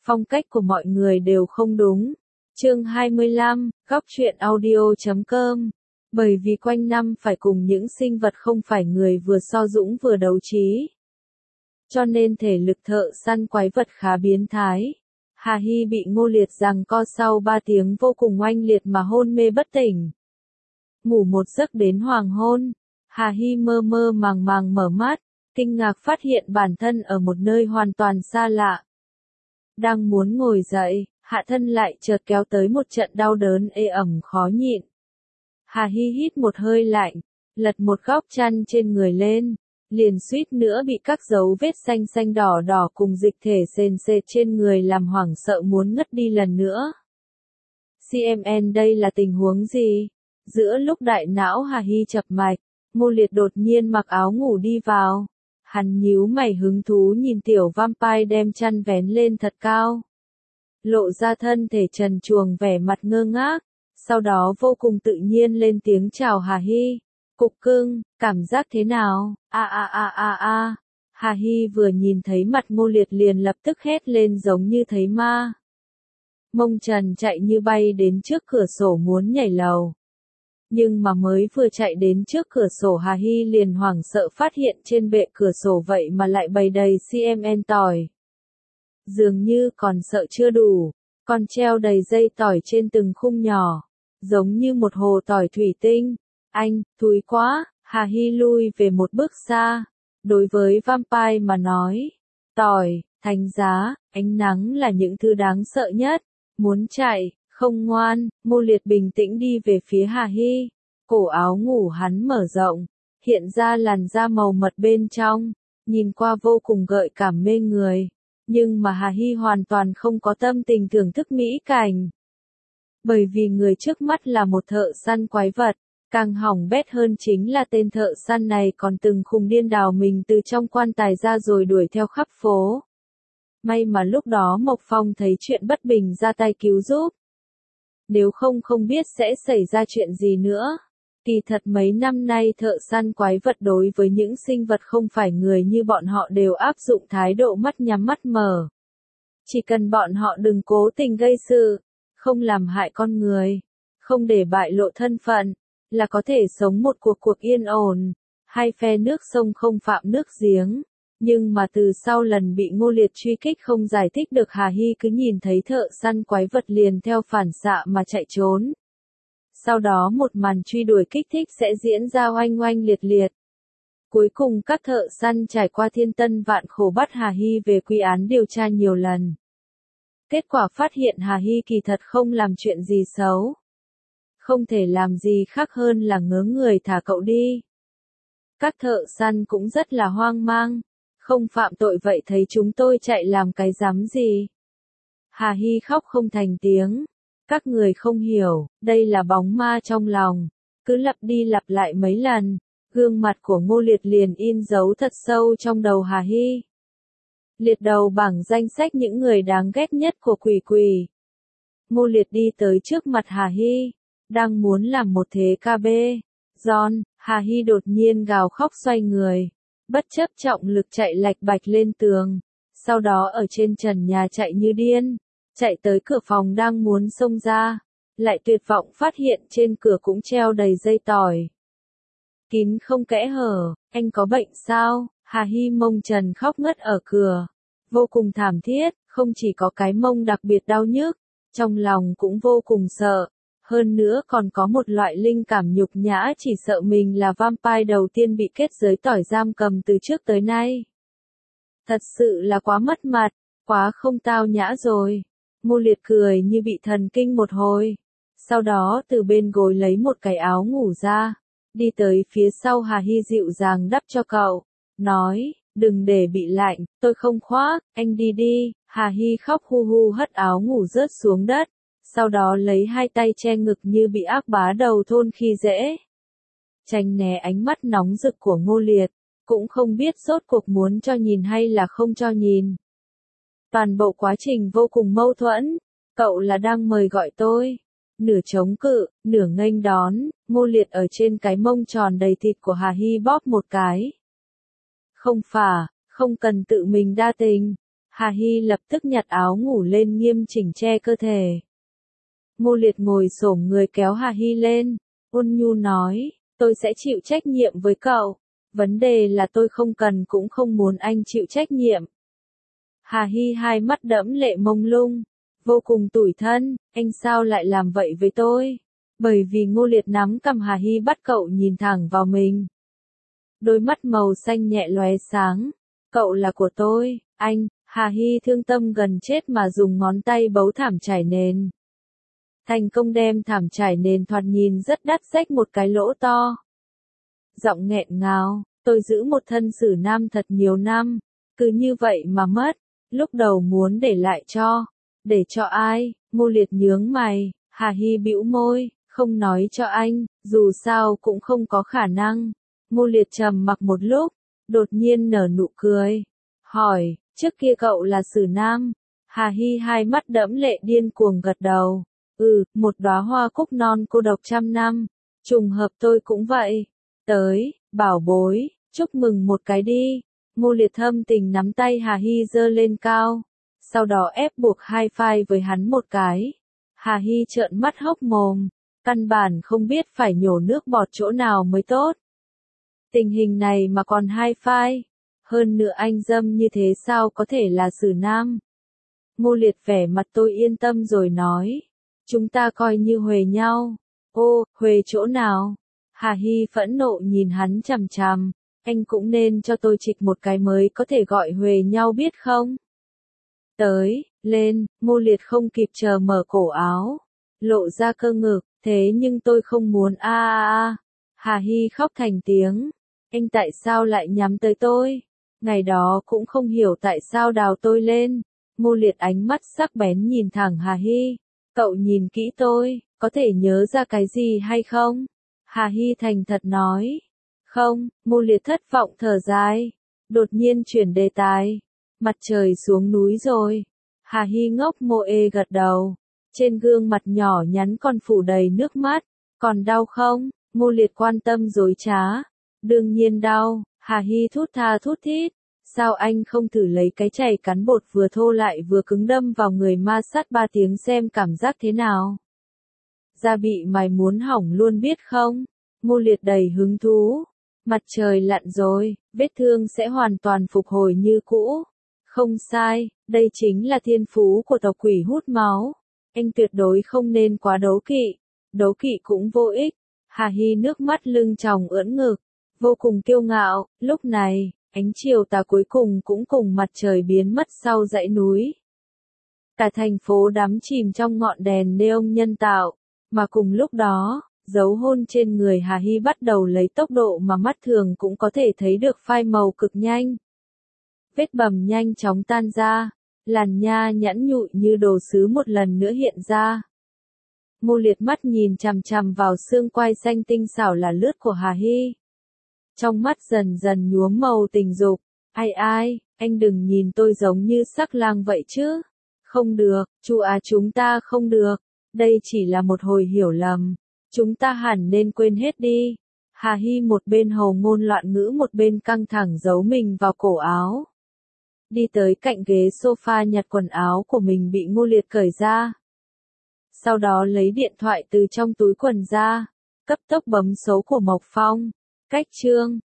Phong cách của mọi người đều không đúng. Chương 25, góc truyện audio.com. Bởi vì quanh năm phải cùng những sinh vật không phải người vừa so dũng vừa đấu trí, cho nên thể lực thợ săn quái vật khá biến thái. Hà Hy bị Ngô Liệt giằng co sau 3 tiếng vô cùng oanh liệt mà hôn mê bất tỉnh. Ngủ một giấc đến hoàng hôn, Hà Hy mơ mơ màng màng mở mắt, kinh ngạc phát hiện bản thân ở một nơi hoàn toàn xa lạ. Đang muốn ngồi dậy, hạ thân lại chợt kéo tới một trận đau đớn ê ẩm khó nhịn. Hà Hy hít một hơi lạnh, lật một góc chăn trên người lên, liền suýt nữa bị các dấu vết xanh xanh đỏ đỏ cùng dịch thể sền sệt trên người làm hoảng sợ muốn ngất đi lần nữa. CMN đây là tình huống gì? Giữa lúc đại não Hà Hy chập mạch, Ngô Liệt đột nhiên mặc áo ngủ đi vào. Hắn nhíu mày hứng thú nhìn tiểu vampire đem chăn vén lên thật cao, lộ ra thân thể trần truồng vẻ mặt ngơ ngác, sau đó vô cùng tự nhiên lên tiếng chào Hà Hy. Cục cưng, cảm giác thế nào? Hà Hy vừa nhìn thấy mặt Ngô Liệt liền lập tức hét lên giống như thấy ma. Mông trần chạy như bay đến trước cửa sổ muốn nhảy lầu. Nhưng mà mới vừa chạy đến trước cửa sổ Hà Hy liền hoảng sợ phát hiện trên bệ cửa sổ vậy mà lại bày đầy CMN tỏi. Dường như còn sợ chưa đủ, còn treo đầy dây tỏi trên từng khung nhỏ, giống như một hồ tỏi thủy tinh. Anh, thúi quá, Hà Hy lui về một bước xa. Đối với vampire mà nói, tỏi, thánh giá, ánh nắng là những thứ đáng sợ nhất. Muốn chạy, không ngoan. Ngô Liệt bình tĩnh đi về phía Hà Hy. Cổ áo ngủ hắn mở rộng, hiện ra làn da màu mật bên trong, nhìn qua vô cùng gợi cảm mê người. Nhưng mà Hà Hy hoàn toàn không có tâm tình thưởng thức mỹ cảnh. Bởi vì người trước mắt là một thợ săn quái vật. Càng hỏng bét hơn chính là tên thợ săn này còn từng khùng điên đào mình từ trong quan tài ra rồi đuổi theo khắp phố. May mà lúc đó Mộc Phong thấy chuyện bất bình ra tay cứu giúp. Nếu không biết sẽ xảy ra chuyện gì nữa. Kỳ thật mấy năm nay thợ săn quái vật đối với những sinh vật không phải người như bọn họ đều áp dụng thái độ mắt nhắm mắt mở. Chỉ cần bọn họ đừng cố tình gây sự, không làm hại con người, không để bại lộ thân phận, là có thể sống một cuộc yên ổn, hai phe nước sông không phạm nước giếng. Nhưng mà từ sau lần bị Ngô Liệt truy kích không giải thích được Hà Hy cứ nhìn thấy thợ săn quái vật liền theo phản xạ mà chạy trốn. Sau đó một màn truy đuổi kích thích sẽ diễn ra oanh oanh liệt liệt. Cuối cùng các thợ săn trải qua thiên tân vạn khổ bắt Hà Hy về quy án điều tra nhiều lần. Kết quả phát hiện Hà Hy kỳ thật không làm chuyện gì xấu. Không thể làm gì khác hơn là ngớ người thả cậu đi. Các thợ săn cũng rất là hoang mang. Không phạm tội vậy thấy chúng tôi chạy làm cái rắm gì? Hà Hy khóc không thành tiếng. Các người không hiểu, đây là bóng ma trong lòng. Cứ lặp đi lặp lại mấy lần, gương mặt của Ngô Liệt liền in dấu thật sâu trong đầu Hà Hy. Liệt đầu bảng danh sách những người đáng ghét nhất của quỷ quỷ. Ngô Liệt đi tới trước mặt Hà Hy, đang muốn làm một thế KB. John, Hà Hy đột nhiên gào khóc xoay người, bất chấp trọng lực chạy lạch bạch lên tường, sau đó ở trên trần nhà chạy như điên, chạy tới cửa phòng đang muốn xông ra, lại tuyệt vọng phát hiện trên cửa cũng treo đầy dây tỏi. Kín không kẽ hở, anh có bệnh sao? Hà Hy mông trần khóc ngất ở cửa, vô cùng thảm thiết, không chỉ có cái mông đặc biệt đau nhức, trong lòng cũng vô cùng sợ. Hơn nữa còn có một loại linh cảm nhục nhã chỉ sợ mình là vampire đầu tiên bị kết giới tỏi giam cầm từ trước tới nay. Thật sự là quá mất mặt, quá không tao nhã rồi. Ngô Liệt cười như bị thần kinh một hồi. Sau đó từ bên gối lấy một cái áo ngủ ra, đi tới phía sau Hà Hy dịu dàng đắp cho cậu. Nói, đừng để bị lạnh, tôi không khoác, anh đi đi. Hà Hy khóc hu hu hất áo ngủ rớt xuống đất. Sau đó lấy hai tay che ngực như bị ác bá đầu thôn khi dễ. Tránh né ánh mắt nóng rực của Ngô Liệt, cũng không biết rốt cuộc muốn cho nhìn hay là không cho nhìn. Toàn bộ quá trình vô cùng mâu thuẫn, cậu là đang mời gọi tôi. Nửa chống cự, nửa nghênh đón, Ngô Liệt ở trên cái mông tròn đầy thịt của Hà Hy bóp một cái. Không cần tự mình đa tình. Hà Hy lập tức nhặt áo ngủ lên nghiêm chỉnh che cơ thể. Ngô Liệt ngồi xổm người kéo Hà Hy lên, ôn nhu nói, tôi sẽ chịu trách nhiệm với cậu. Vấn đề là tôi không cần cũng không muốn anh chịu trách nhiệm. Hà Hy hai mắt đẫm lệ mông lung, vô cùng tủi thân, anh sao lại làm vậy với tôi? Bởi vì Ngô Liệt nắm cầm Hà Hy bắt cậu nhìn thẳng vào mình. Đôi mắt màu xanh nhẹ lóe sáng, cậu là của tôi, anh. Hà Hy thương tâm gần chết mà dùng ngón tay bấu thảm trải nền. Thành công đem thảm trải nền thoạt nhìn rất đắt rách một cái lỗ to. Giọng nghẹn ngào, tôi giữ một thân xử nam thật nhiều năm, cứ như vậy mà mất, lúc đầu muốn để lại để cho ai? Ngô Liệt nhướng mày, Hà Hy bĩu môi, không nói cho anh, dù sao cũng không có khả năng. Ngô Liệt trầm mặc một lúc, đột nhiên nở nụ cười, hỏi, trước kia cậu là xử nam? Hà Hy hai mắt đẫm lệ điên cuồng gật đầu, một đóa hoa cúc non cô độc trăm năm, trùng hợp tôi cũng vậy. Tới, bảo bối, chúc mừng một cái đi. Ngô Liệt thâm tình nắm tay Hà Hy giơ lên cao, sau đó ép buộc hai phai với hắn một cái. Hà Hy trợn mắt hốc mồm, căn bản không biết phải nhổ nước bọt chỗ nào mới tốt. Tình hình này mà còn hai phai, hơn nữa anh dâm như thế sao có thể là xử nam? Ngô Liệt vẻ mặt tôi yên tâm rồi nói, chúng ta coi như huề nhau. Ô, huề chỗ nào? Hà Hy phẫn nộ nhìn hắn chằm chằm, anh cũng nên cho tôi trịch một cái mới có thể gọi huề nhau biết không? Tới, lên, Ngô Liệt không kịp chờ mở cổ áo, lộ ra cơ ngực, thế nhưng tôi không muốn Hà Hy khóc thành tiếng, anh tại sao lại nhắm tới tôi? Ngày đó cũng không hiểu tại sao đào tôi lên. Ngô Liệt ánh mắt sắc bén nhìn thẳng Hà Hy, cậu nhìn kỹ tôi, có thể nhớ ra cái gì hay không? Hà Hy thành thật nói, không. Ngô Liệt thất vọng thở dài, đột nhiên chuyển đề tài, mặt trời xuống núi rồi. Hà Hy ngốc gật đầu, trên gương mặt nhỏ nhắn còn phủ đầy nước mắt, còn đau không? Ngô Liệt quan tâm dối trá, đương nhiên đau. Hà Hy thút tha thút thít, sao anh không thử lấy cái chày cắn bột vừa thô lại vừa cứng đâm vào người ma sát 3 tiếng xem cảm giác thế nào? Da bị mài muốn hỏng luôn biết không? Ngô Liệt đầy hứng thú, mặt trời lặn rồi, vết thương sẽ hoàn toàn phục hồi như cũ. Không sai, đây chính là thiên phú của tộc quỷ hút máu. Anh tuyệt đối không nên quá đố kỵ cũng vô ích. Hà Hy nước mắt lưng tròng ưỡn ngực, vô cùng kiêu ngạo. Lúc này, ánh chiều tà cuối cùng cũng cùng mặt trời biến mất sau dãy núi. Cả thành phố đắm chìm trong ngọn đèn neon nhân tạo, mà cùng lúc đó, dấu hôn trên người Hà Hy bắt đầu lấy tốc độ mà mắt thường cũng có thể thấy được phai màu cực nhanh. Vết bầm nhanh chóng tan ra, làn da nhẵn nhụi như đồ sứ một lần nữa hiện ra. Ngô Liệt mắt nhìn chằm chằm vào xương quai xanh tinh xảo là lướt của Hà Hy. Trong mắt dần dần nhuốm màu tình dục. Ai, anh đừng nhìn tôi giống như sắc lang vậy chứ. Không được, chúng ta không được. Đây chỉ là một hồi hiểu lầm. Chúng ta hẳn nên quên hết đi. Hà Hy một bên hồ ngôn loạn ngữ một bên căng thẳng giấu mình vào cổ áo. Đi tới cạnh ghế sofa nhặt quần áo của mình bị Ngô Liệt cởi ra. Sau đó lấy điện thoại từ trong túi quần ra, cấp tốc bấm số của Mộc Phong. Cách chương